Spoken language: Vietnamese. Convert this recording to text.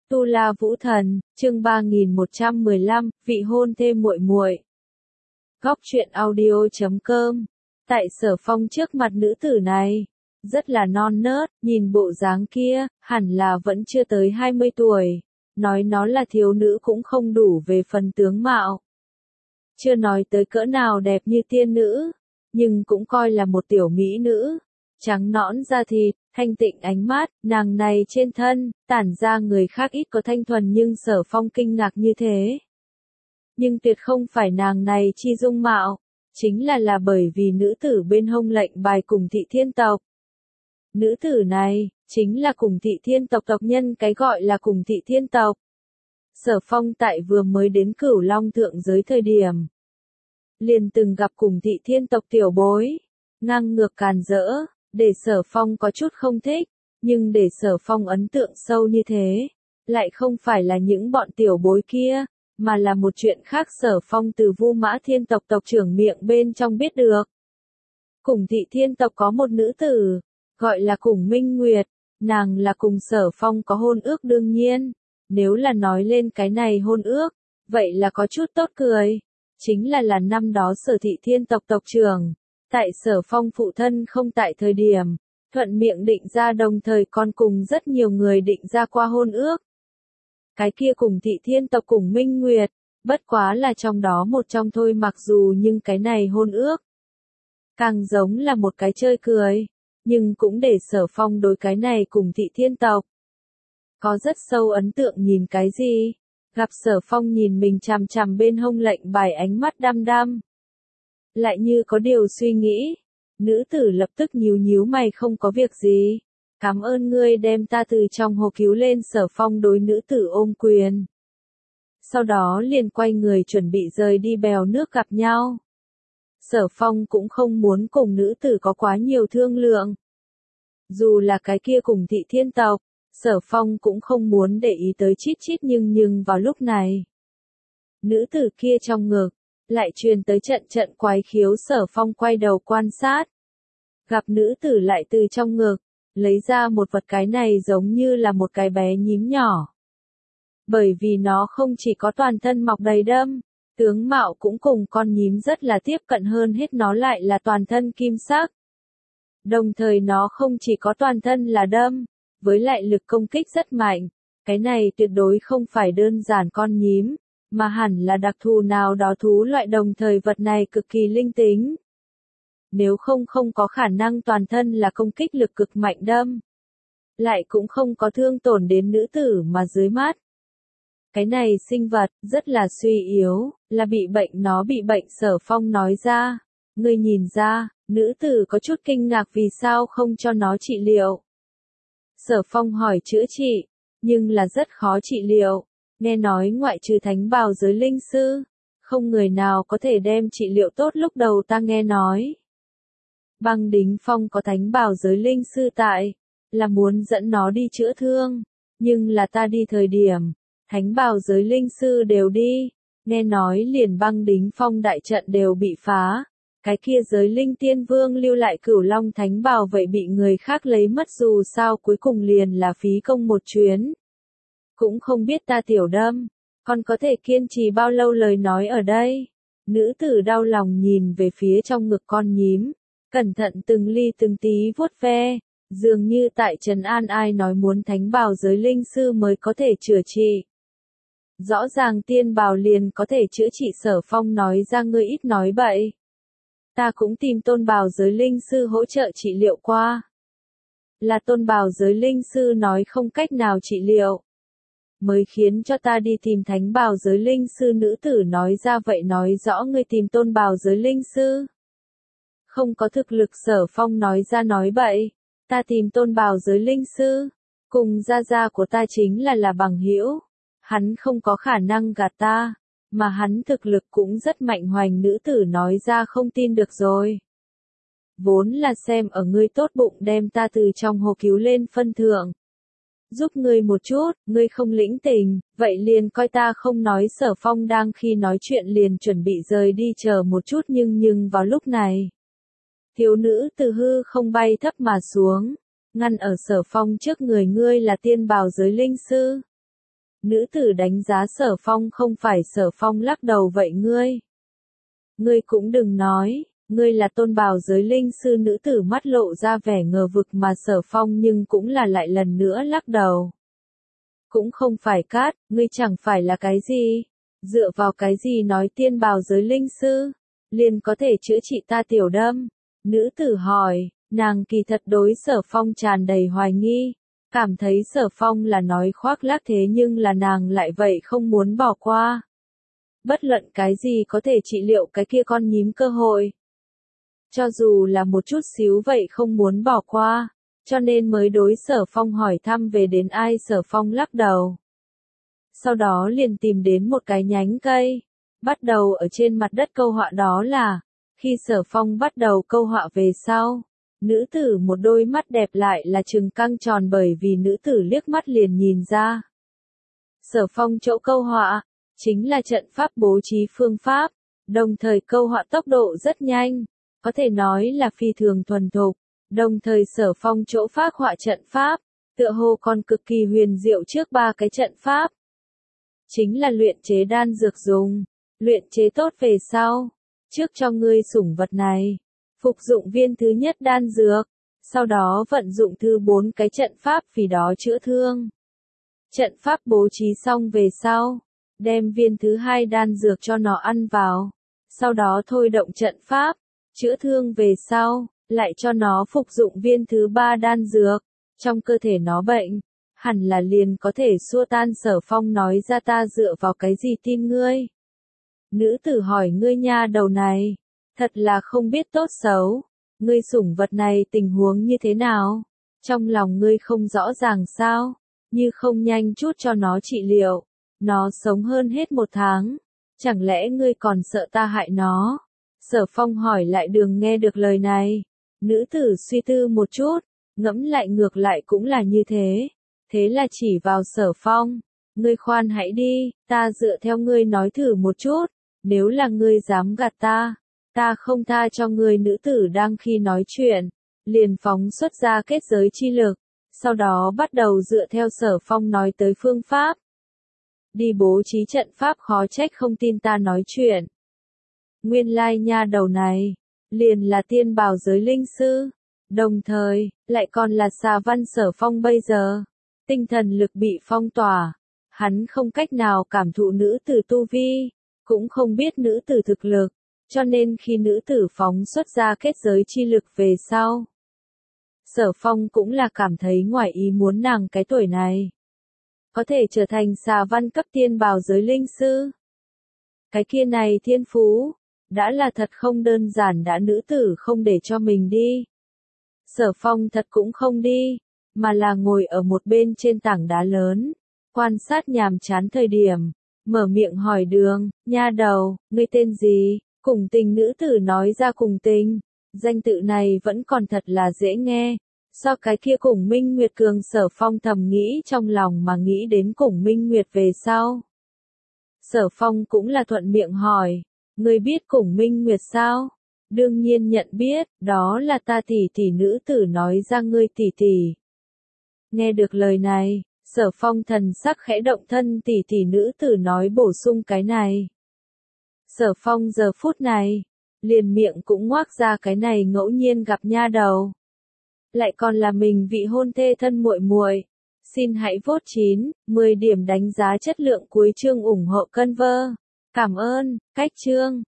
Tu La Vũ Thần, chương 3115, vị hôn thê muội muội. Góc truyện audio.com. Tại Sở Phong trước mặt nữ tử này, rất là non nớt, nhìn bộ dáng kia, hẳn là vẫn chưa tới 20 tuổi. Nói nó là thiếu nữ cũng không đủ về phần tướng mạo. Chưa nói tới cỡ nào đẹp như tiên nữ, nhưng cũng coi là một tiểu mỹ nữ. Trắng nõn da thịt, thanh tịnh ánh mắt, nàng này trên thân, tản ra người khác ít có thanh thuần nhưng Sở Phong kinh ngạc như thế. Nhưng tuyệt không phải nàng này chi dung mạo, chính là bởi vì nữ tử bên hông lệnh bài cùng Thị Thiên tộc. Nữ tử này, chính là cùng Thị Thiên tộc tộc nhân, cái gọi là cùng Thị Thiên tộc. Sở Phong tại vừa mới đến Cửu Long thượng giới thời điểm, liền từng gặp cùng Thị Thiên tộc tiểu bối, ngang ngược càn rỡ, để Sở Phong có chút không thích, nhưng để Sở Phong ấn tượng sâu như thế, lại không phải là những bọn tiểu bối kia, mà là một chuyện khác Sở Phong từ Vu Mã Thiên tộc tộc trưởng miệng bên trong biết được. Cùng Thị Thiên tộc có một nữ tử, gọi là Cùng Minh Nguyệt, nàng là cùng Sở Phong có hôn ước đương nhiên, nếu là nói lên cái này hôn ước, vậy là có chút tốt cười, chính là năm đó Sở Thị Thiên tộc tộc trưởng. Tại Sở Phong phụ thân không tại thời điểm, thuận miệng định ra đồng thời còn cùng rất nhiều người định ra qua hôn ước. Cái kia cùng Thị Thiên tộc cùng Minh Nguyệt, bất quá là trong đó một trong thôi, mặc dù nhưng cái này hôn ước càng giống là một cái chơi cười, nhưng cũng để Sở Phong đối cái này cùng Thị Thiên tộc có rất sâu ấn tượng. Nhìn cái gì? Gặp Sở Phong nhìn mình chằm chằm bên hông lệnh bài, ánh mắt đăm đăm, lại như có điều suy nghĩ. Nữ tử lập tức nhíu nhíu mày, không có việc gì. Cảm ơn ngươi đem ta từ trong hồ cứu lên. Sở Phong đối nữ tử ôm quyền. Sau đó liền quay người chuẩn bị rời đi bèo nước gặp nhau. Sở Phong cũng không muốn cùng nữ tử có quá nhiều thương lượng. Dù là cái kia cùng Thị Thiên tộc, Sở Phong cũng không muốn để ý tới chít chít, nhưng vào lúc này, nữ tử kia trong ngực lại truyền tới trận trận quái khiếu. Sở Phong quay đầu quan sát, gặp nữ tử lại từ trong ngực lấy ra một vật, cái này giống như là một cái bé nhím nhỏ. Bởi vì nó không chỉ có toàn thân mọc đầy đâm, tướng mạo cũng cùng con nhím rất là tiếp cận, hơn hết nó lại là toàn thân kim sắc. Đồng thời nó không chỉ có toàn thân là đâm, với lại lực công kích rất mạnh. Cái này tuyệt đối không phải đơn giản con nhím, mà hẳn là đặc thù nào đó thú loại, đồng thời vật này cực kỳ linh tính. Nếu không có khả năng toàn thân là công kích lực cực mạnh đâm, lại cũng không có thương tổn đến nữ tử mà dưới mắt. Cái này sinh vật, rất là suy yếu, là bị bệnh, nó bị bệnh. Sở Phong nói ra, ngươi nhìn ra. Nữ tử có chút kinh ngạc, vì sao không cho nó trị liệu. Sở Phong hỏi, chữa trị, nhưng là rất khó trị liệu. Nghe nói ngoại trừ thánh bào giới linh sư, không người nào có thể đem trị liệu tốt. Lúc đầu ta nghe nói Băng Đính Phong có thánh bào giới linh sư tại, là muốn dẫn nó đi chữa thương, nhưng là ta đi thời điểm, thánh bào giới linh sư đều đi, nghe nói liền Băng Đính Phong đại trận đều bị phá, cái kia giới linh tiên vương lưu lại Cửu Long thánh bào vậy bị người khác lấy mất, dù sao cuối cùng liền là phí công một chuyến. Cũng không biết ta tiểu đâm, còn có thể kiên trì bao lâu lời nói ở đây. Nữ tử đau lòng nhìn về phía trong ngực con nhím, cẩn thận từng ly từng tí vuốt ve, dường như tại trấn an ai nói muốn thánh bào giới linh sư mới có thể chữa trị. Rõ ràng tiên bào liền có thể chữa trị. Sở Phong nói ra, ngươi ít nói bậy. Ta cũng tìm tôn bào giới linh sư hỗ trợ trị liệu qua. Là tôn bào giới linh sư nói không cách nào trị liệu, mới khiến cho ta đi tìm thánh bào giới linh sư. Nữ tử nói ra, vậy nói rõ ngươi tìm tôn bào giới linh sư không có thực lực. Sở Phong nói ra, nói bậy, ta tìm tôn bào giới linh sư, cùng gia gia của ta chính là bằng hữu, hắn không có khả năng gạt ta, mà hắn thực lực cũng rất mạnh hoành. Nữ tử nói ra, không tin được rồi. Vốn là xem ở ngươi tốt bụng đem ta từ trong hồ cứu lên phân thượng, giúp ngươi một chút, ngươi không lĩnh tình, vậy liền coi ta không nói. Sở Phong đang khi nói chuyện liền chuẩn bị rời đi, chờ một chút, nhưng vào lúc này, thiếu nữ từ hư không bay thấp mà xuống, ngăn ở Sở Phong trước người. Ngươi là tiên bào giới linh sư. Nữ tử đánh giá Sở Phong không phải Sở Phong lắc đầu vậy ngươi cũng đừng nói, ngươi là tôn bào giới linh sư. Nữ tử mắt lộ ra vẻ ngờ vực mà Sở Phong nhưng cũng là lại lần nữa lắc đầu. Cũng không phải cát, ngươi chẳng phải là cái gì, dựa vào cái gì nói tiên bào giới linh sư, liền có thể chữa trị ta tiểu đâm. Nữ tử hỏi, nàng kỳ thật đối Sở Phong tràn đầy hoài nghi, cảm thấy Sở Phong là nói khoác lác thế nhưng là nàng lại vậy không muốn bỏ qua. Bất luận cái gì có thể trị liệu cái kia con nhím cơ hội. Cho dù là một chút xíu vậy không muốn bỏ qua, cho nên mới đối Sở Phong hỏi thăm về đến ai. Sở Phong lắc đầu. Sau đó liền tìm đến một cái nhánh cây, bắt đầu ở trên mặt đất câu họa. Đó là, khi Sở Phong bắt đầu câu họa về sau, nữ tử một đôi mắt đẹp lại là trừng căng tròn bởi vì nữ tử liếc mắt liền nhìn ra. Sở Phong chỗ câu họa, chính là trận pháp bố trí phương pháp, đồng thời câu họa tốc độ rất nhanh, có thể nói là phi thường thuần thục, đồng thời Sở Phong chỗ phác họa trận pháp, tựa hồ còn cực kỳ huyền diệu. Trước ba cái trận pháp, chính là luyện chế đan dược dùng, luyện chế tốt về sau, trước cho ngươi sủng vật này, phục dụng viên thứ nhất đan dược, sau đó vận dụng thứ 4 cái trận pháp vì đó chữa thương. Trận pháp bố trí xong về sau, đem viên thứ 2 đan dược cho nó ăn vào, sau đó thôi động trận pháp, chữa thương về sau, lại cho nó phục dụng viên thứ 3 đan dược, trong cơ thể nó bệnh, hẳn là liền có thể xua tan. Sở Phong nói ra, ta dựa vào cái gì tin ngươi? Nữ tử hỏi, ngươi nha đầu này, thật là không biết tốt xấu, ngươi sủng vật này tình huống như thế nào? Trong lòng ngươi không rõ ràng sao? Như không nhanh chút cho nó trị liệu, nó sống hơn hết 1 tháng, chẳng lẽ ngươi còn sợ ta hại nó? Sở Phong hỏi lại. Đường nghe được lời này, nữ tử suy tư một chút, ngẫm lại ngược lại cũng là như thế. Thế là chỉ vào Sở Phong, ngươi khoan hãy đi, ta dựa theo ngươi nói thử một chút, nếu là ngươi dám gạt ta, ta không tha cho ngươi. Nữ tử đang khi nói chuyện, liền phóng xuất ra kết giới chi lực, sau đó bắt đầu dựa theo Sở Phong nói tới phương pháp đi bố trí trận pháp. Khó trách không tin ta nói chuyện. Nguyên lai nha đầu này, liền là tiên bào giới linh sư, đồng thời, lại còn là xà văn. Sở Phong bây giờ, tinh thần lực bị phong tỏa, hắn không cách nào cảm thụ nữ tử tu vi, cũng không biết nữ tử thực lực, cho nên khi nữ tử phóng xuất ra kết giới chi lực về sau, Sở Phong cũng là cảm thấy ngoài ý muốn. Nàng cái tuổi này, có thể trở thành xà văn cấp tiên bào giới linh sư. Cái kia này thiên phú, đã là thật không đơn giản. Đã nữ tử không để cho mình đi, Sở Phong thật cũng không đi, mà là ngồi ở một bên trên tảng đá lớn, quan sát nhàm chán thời điểm, mở miệng hỏi, Đường, nha đầu, ngươi tên gì? Cùng Tình. Nữ tử nói ra Cùng Tình, danh tự này vẫn còn thật là dễ nghe, so cái kia Cùng Minh Nguyệt cường. Sở Phong thầm nghĩ trong lòng mà nghĩ đến Cùng Minh Nguyệt về sau. Sở Phong cũng là thuận miệng hỏi, ngươi biết Cùng Minh Nguyệt sao? Đương nhiên nhận biết, đó là ta tỷ tỷ. Nữ tử nói ra, ngươi tỷ tỷ. Nghe được lời này, Sở Phong thần sắc khẽ động. Thân tỷ tỷ. Nữ tử nói bổ sung cái này. Sở Phong giờ phút này, liền miệng cũng ngoác ra, cái này ngẫu nhiên gặp nha đầu, lại còn là mình vị hôn thê thân muội muội. Xin hãy vote 9, 10 điểm đánh giá chất lượng. Cuối chương ủng hộ Conver. Cảm ơn. Cách chương